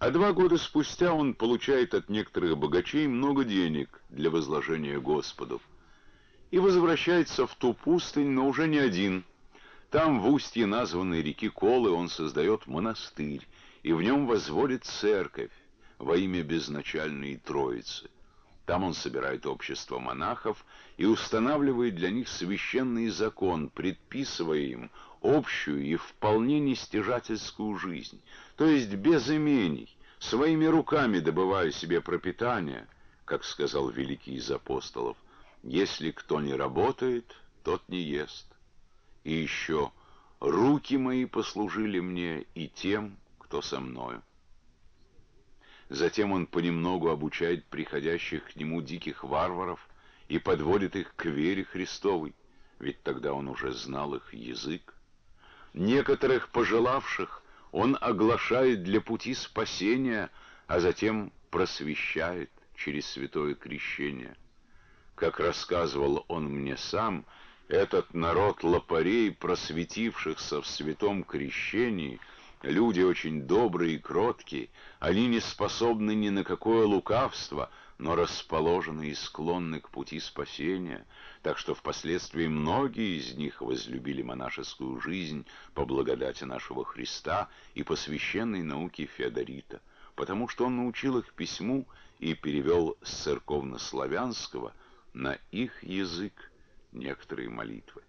А 2 года спустя он получает от некоторых богачей много денег для возложения Господу и возвращается в ту пустынь, но уже не один. Там, в устье названной реки Колы, он создает монастырь, и в нем возводит церковь во имя безначальной Троицы. Там он собирает общество монахов и устанавливает для них священный закон, предписывая им общую и вполне нестяжательскую жизнь, то есть без имений, своими руками добывая себе пропитание, как сказал великий из апостолов: «Если кто не работает, тот не ест». И еще: «Руки мои послужили мне и тем, кто со мною». Затем он понемногу обучает приходящих к нему диких варваров и подводит их к вере Христовой, ведь тогда он уже знал их язык. Некоторых пожелавших он оглашает для пути спасения, а затем просвещает через святое крещение. Как рассказывал он мне сам, этот народ лопарей, просветившихся в святом крещении, люди очень добрые и кроткие, они не способны ни на какое лукавство, но расположены и склонны к пути спасения, так что впоследствии многие из них возлюбили монашескую жизнь по благодати нашего Христа и по священной науке Феодорита, потому что он научил их письму и перевел с церковнославянского на их язык некоторые молитвы.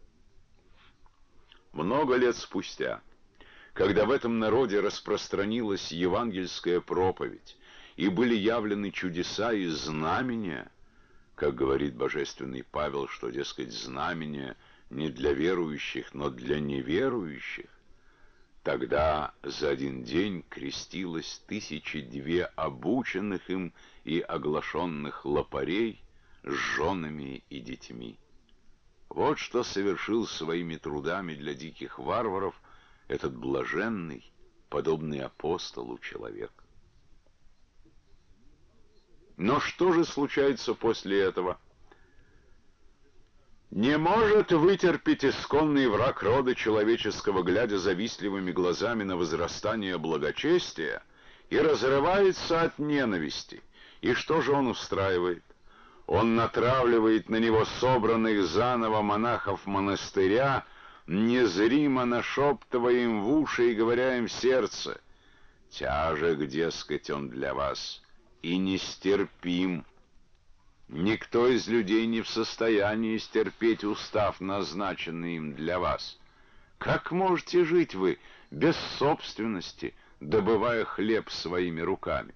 Много лет спустя, когда в этом народе распространилась евангельская проповедь и были явлены чудеса и знамения, как говорит божественный Павел, что, дескать, знамения не для верующих, но для неверующих, тогда за один день крестилось 1002 обученных им и оглашенных лопарей с женами и детьми. Вот что совершил своими трудами для диких варваров этот блаженный, подобный апостолу человек. Но что же случается после этого? Не может вытерпеть исконный враг рода человеческого, глядя завистливыми глазами на возрастание благочестия, и разрывается от ненависти. И что же он устраивает? Он натравливает на него собранных заново монахов монастыря, незримо нашептывая им в уши и говоря им в сердце: «Тяжек, дескать, он для вас, и нестерпим. Никто из людей не в состоянии стерпеть устав, назначенный им для вас. Как можете жить вы без собственности, добывая хлеб своими руками?»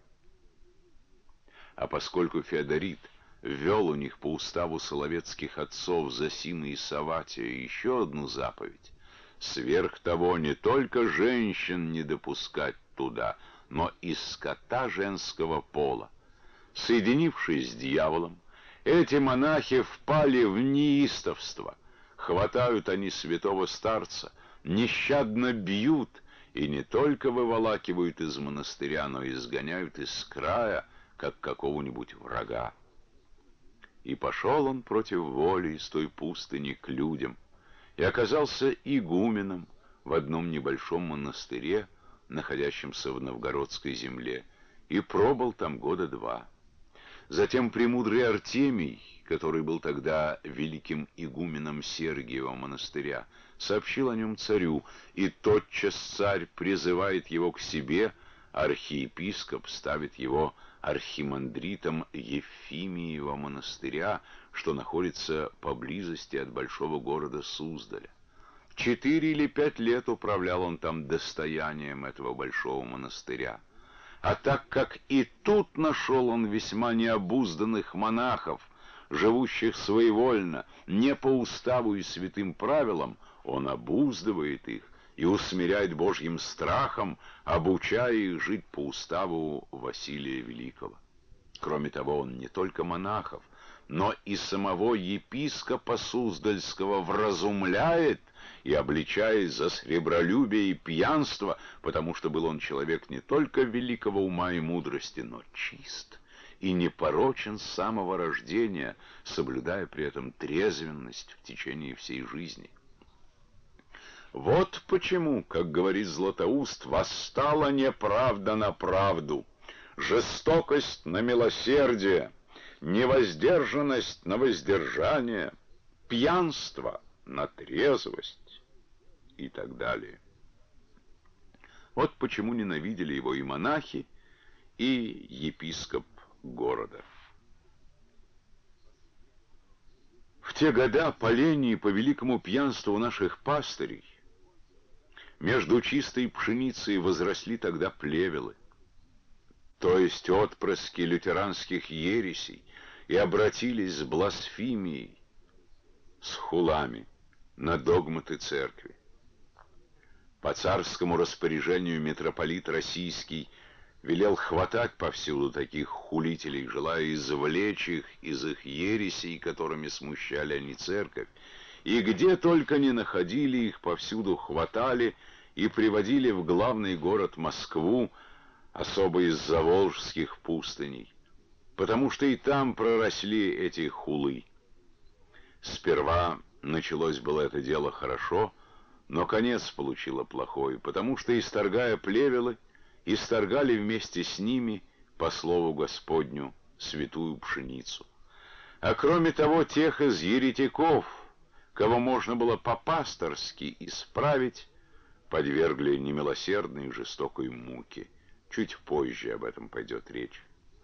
А поскольку Феодорит ввел у них по уставу соловецких отцов Зосимы и Саватия еще одну заповедь: сверх того не только женщин не допускать туда, но и скота женского пола. Соединившись с дьяволом, эти монахи впали в неистовство. Хватают они святого старца, нещадно бьют и не только выволакивают из монастыря, но и изгоняют из края, как какого-нибудь врага. И пошел он против воли из той пустыни к людям, и оказался игуменом в одном небольшом монастыре, находящемся в новгородской земле, и пробыл там 2 года. Затем премудрый Артемий, который был тогда великим игуменом Сергиева монастыря, сообщил о нем царю, и тотчас царь призывает его к себе, архиепископ ставит его архимандритом Ефимиева монастыря, что находится поблизости от большого города Суздаля. 4 или 5 лет управлял он там достоянием этого большого монастыря. А так как и тут нашел он весьма необузданных монахов, живущих своевольно, не по уставу и святым правилам, он обуздывает их и усмиряет Божьим страхом, обучая их жить по уставу Василия Великого. Кроме того, он не только монахов, но и самого епископа Суздальского вразумляет и обличает за сребролюбие и пьянство, потому что был он человек не только великого ума и мудрости, но чист и непорочен с самого рождения, соблюдая при этом трезвенность в течение всей жизни. Вот почему, как говорит Златоуст, восстала неправда на правду, жестокость на милосердие, невоздержанность на воздержание, пьянство на трезвость и так далее. Вот почему ненавидели его и монахи, и епископ города. В те года по лени и по великому пьянству наших пастырей между чистой пшеницей возросли тогда плевелы, то есть отпрыски лютеранских ересей, и обратились с бласфемией, с хулами на догматы церкви. По царскому распоряжению митрополит Российский велел хватать повсюду таких хулителей, желая извлечь их из их ересей, которыми смущали они церковь, и где только не находили их, повсюду хватали и приводили в главный город Москву, особо из заволжских пустыней, потому что и там проросли эти хулы. Сперва началось было это дело хорошо, но конец получило плохой, потому что, исторгая плевелы, исторгали вместе с ними, по слову Господню, святую пшеницу. А кроме того, тех из еретиков, кого можно было по-пасторски исправить, подвергли немилосердной и жестокой муке. Чуть позже об этом пойдет речь.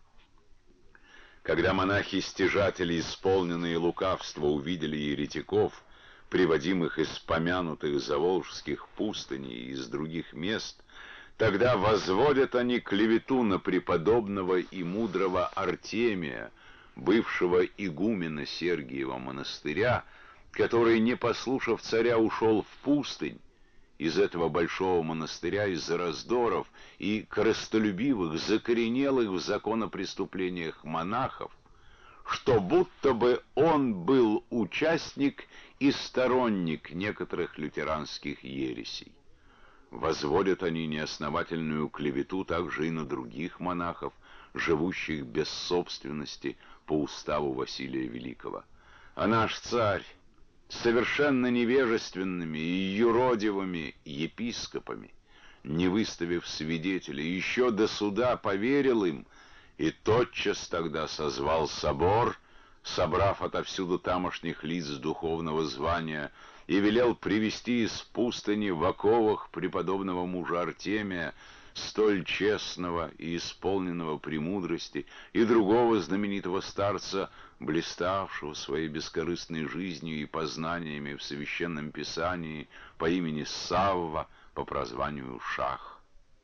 Когда монахи-стяжатели, исполненные лукавства, увидели еретиков, приводимых из помянутых заволжских пустыней и из других мест, тогда возводят они клевету на преподобного и мудрого Артемия, бывшего игумена Сергиева монастыря, который, не послушав царя, ушел в пустынь, из этого большого монастыря из-за раздоров и корыстолюбивых, закоренелых в законопреступлениях монахов, что будто бы он был участник и сторонник некоторых лютеранских ересей. Возводят они неосновательную клевету также и на других монахов, живущих без собственности по уставу Василия Великого. А наш царь совершенно невежественными и юродивыми епископами, не выставив свидетелей, еще до суда поверил им, и тотчас тогда созвал собор, собрав отовсюду тамошних лиц духовного звания, и велел привести из пустыни в оковах преподобного мужа Артемия, столь честного и исполненного премудрости, и другого знаменитого старца, блиставшего своей бескорыстной жизнью и познаниями в священном писании, по имени Савва, по прозванию Шах.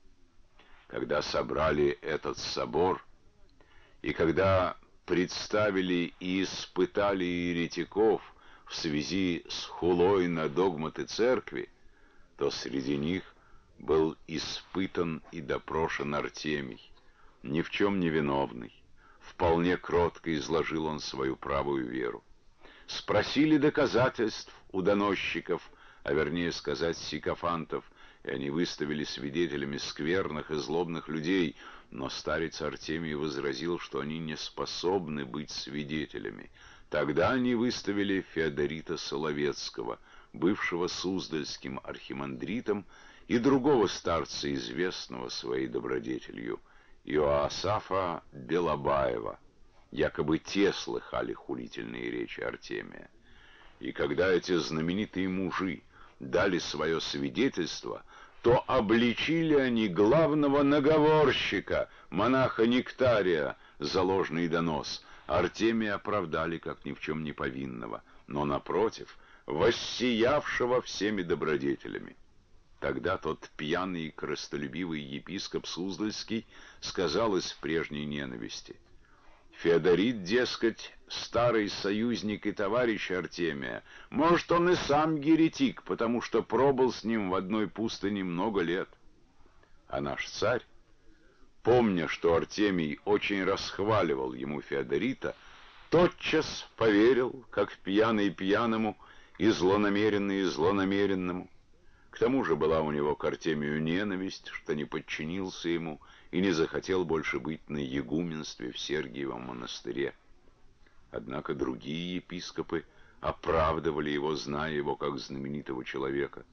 Когда собрали этот собор, и когда представили и испытали еретиков в связи с хулой на догматы церкви, то среди них был испытан и допрошен Артемий, ни в чем не виновный. Вполне кротко изложил он свою правую веру. Спросили доказательств у доносчиков, а вернее сказать сикофантов, и они выставили свидетелями скверных и злобных людей, но старец Артемий возразил, что они не способны быть свидетелями. Тогда они выставили Феодорита Соловецкого, бывшего суздальским архимандритом, и другого старца, известного своей добродетелью, Иоасафа Белобаева. Якобы те слыхали хулительные речи Артемия. И когда эти знаменитые мужи дали свое свидетельство, то обличили они главного наговорщика, монаха Нектария, за ложный донос. Артемия оправдали как ни в чем не повинного, но, напротив, воссиявшего всеми добродетелями. Тогда тот пьяный и корыстолюбивый епископ Суздальский сказал из прежней ненависти: «Феодорит, дескать, старый союзник и товарищ Артемия. Может, он и сам еретик, потому что пробыл с ним в одной пустыне много лет». А наш царь, помня, что Артемий очень расхваливал ему Феодорита, тотчас поверил, как пьяный пьяному и злонамеренный злонамеренному. К тому же была у него к Артемию ненависть, что не подчинился ему и не захотел больше быть на игуменстве в Сергиевом монастыре. Однако другие епископы оправдывали его, зная его как знаменитого человека.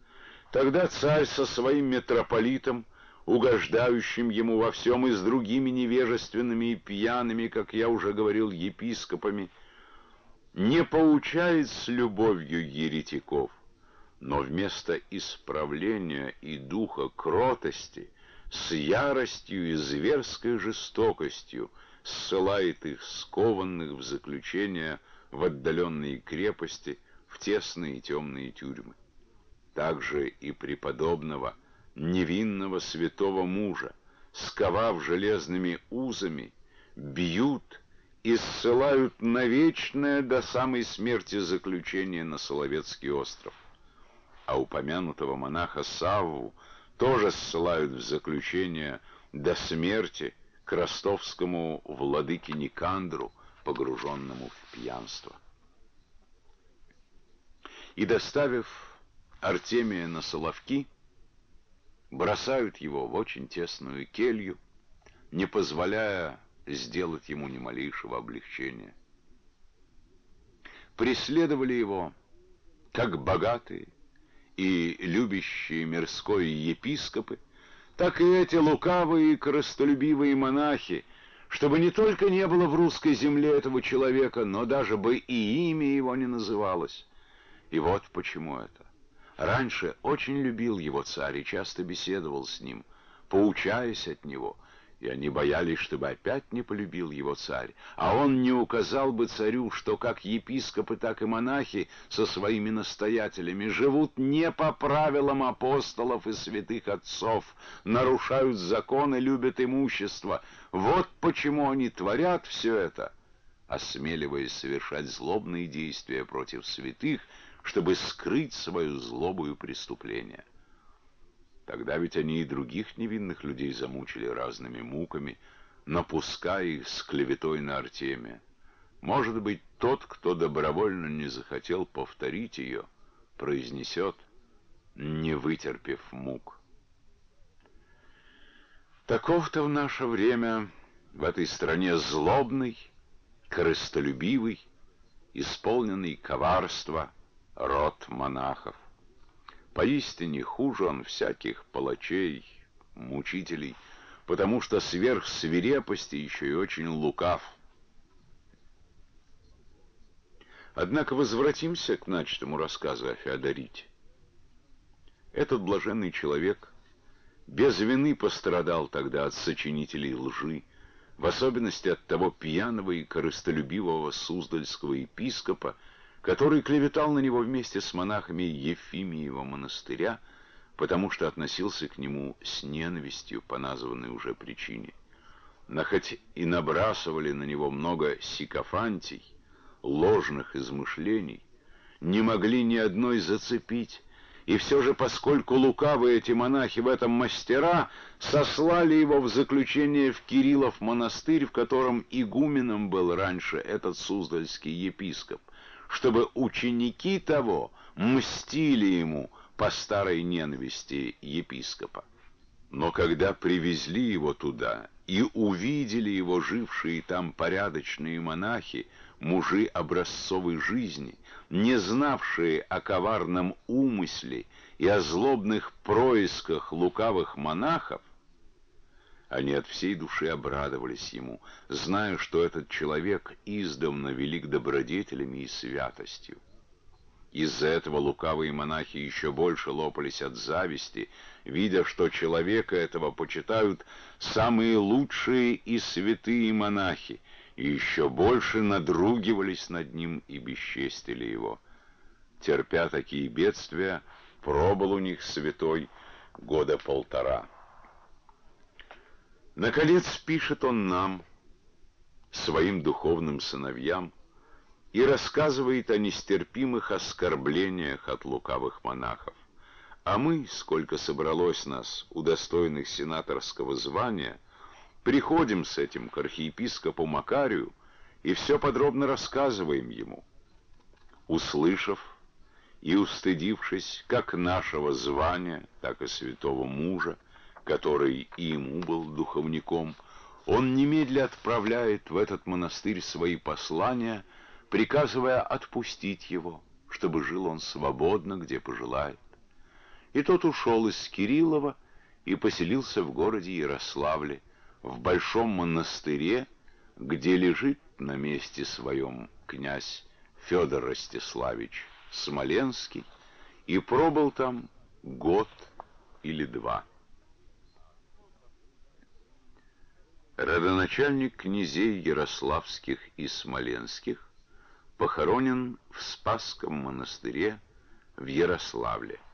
Тогда царь со своим митрополитом, угождающим ему во всем, и с другими невежественными и пьяными, как я уже говорил, епископами, не поучает с любовью еретиков, но вместо исправления и духа кротости с яростью и зверской жестокостью ссылает их, скованных в заключение, в отдаленные крепости, в тесные темные тюрьмы. Также и преподобного, невинного святого мужа, сковав железными узами, бьют и ссылают на вечное до самой смерти заключение на Соловецкий остров. А упомянутого монаха Савву тоже ссылают в заключение до смерти к ростовскому владыке Никандру, погруженному в пьянство. И, доставив Артемия на Соловки, бросают его в очень тесную келью, не позволяя сделать ему ни малейшего облегчения. Преследовали его как богатые и любящие мирское епископы, так и эти лукавые и корыстолюбивые монахи, чтобы не только не было в русской земле этого человека, но даже бы и имя его не называлось. И вот почему это. Раньше очень любил его царь и часто беседовал с ним, поучаясь от него, и они боялись, чтобы опять не полюбил его царь, а он не указал бы царю, что как епископы, так и монахи со своими настоятелями живут не по правилам апостолов и святых отцов, нарушают законы, любят имущество. Вот почему они творят все это, осмеливаясь совершать злобные действия против святых, чтобы скрыть свою злобу и преступление. Тогда ведь они и других невинных людей замучили разными муками, напуская их с клеветой на Артемия. Может быть, тот, кто добровольно не захотел повторить ее, произнесет, не вытерпев мук. Таков-то в наше время в этой стране злобный, корыстолюбивый, исполненный коварства род монахов. Поистине хуже он всяких палачей, мучителей, потому что сверх свирепости еще и очень лукав. Однако возвратимся к начатому рассказу о Феодорите. Этот блаженный человек без вины пострадал тогда от сочинителей лжи, в особенности от того пьяного и корыстолюбивого суздальского епископа, который клеветал на него вместе с монахами Ефимиева монастыря, потому что относился к нему с ненавистью по названной уже причине. Но хоть и набрасывали на него много сикофантий, ложных измышлений, не могли ни одной зацепить, и все же, поскольку лукавые эти монахи в этом мастера, сослали его в заключение в Кириллов монастырь, в котором игуменом был раньше этот суздальский епископ, чтобы ученики того мстили ему по старой ненависти епископа. Но когда привезли его туда и увидели его жившие там порядочные монахи, мужи образцовой жизни, не знавшие о коварном умысле и о злобных происках лукавых монахов, они от всей души обрадовались ему, зная, что этот человек издавна велик добродетелями и святостью. Из-за этого лукавые монахи еще больше лопались от зависти, видя, что человека этого почитают самые лучшие и святые монахи, и еще больше надругивались над ним и бесчестили его. Терпя такие бедствия, пробыл у них святой года 1,5. Наконец пишет он нам, своим духовным сыновьям, и рассказывает о нестерпимых оскорблениях от лукавых монахов. А мы, сколько собралось нас, удостоенных сенаторского звания, приходим с этим к архиепископу Макарию и все подробно рассказываем ему. Услышав и устыдившись как нашего звания, так и святого мужа, который и ему был духовником, он немедля отправляет в этот монастырь свои послания, приказывая отпустить его, чтобы жил он свободно, где пожелает. и тот ушел из Кириллова и поселился в городе Ярославле, в большом монастыре, где лежит на месте своем князь Федор Ростиславич Смоленский, и пробыл там год или два. Родоначальник князей ярославских и смоленских похоронен в Спасском монастыре в Ярославле.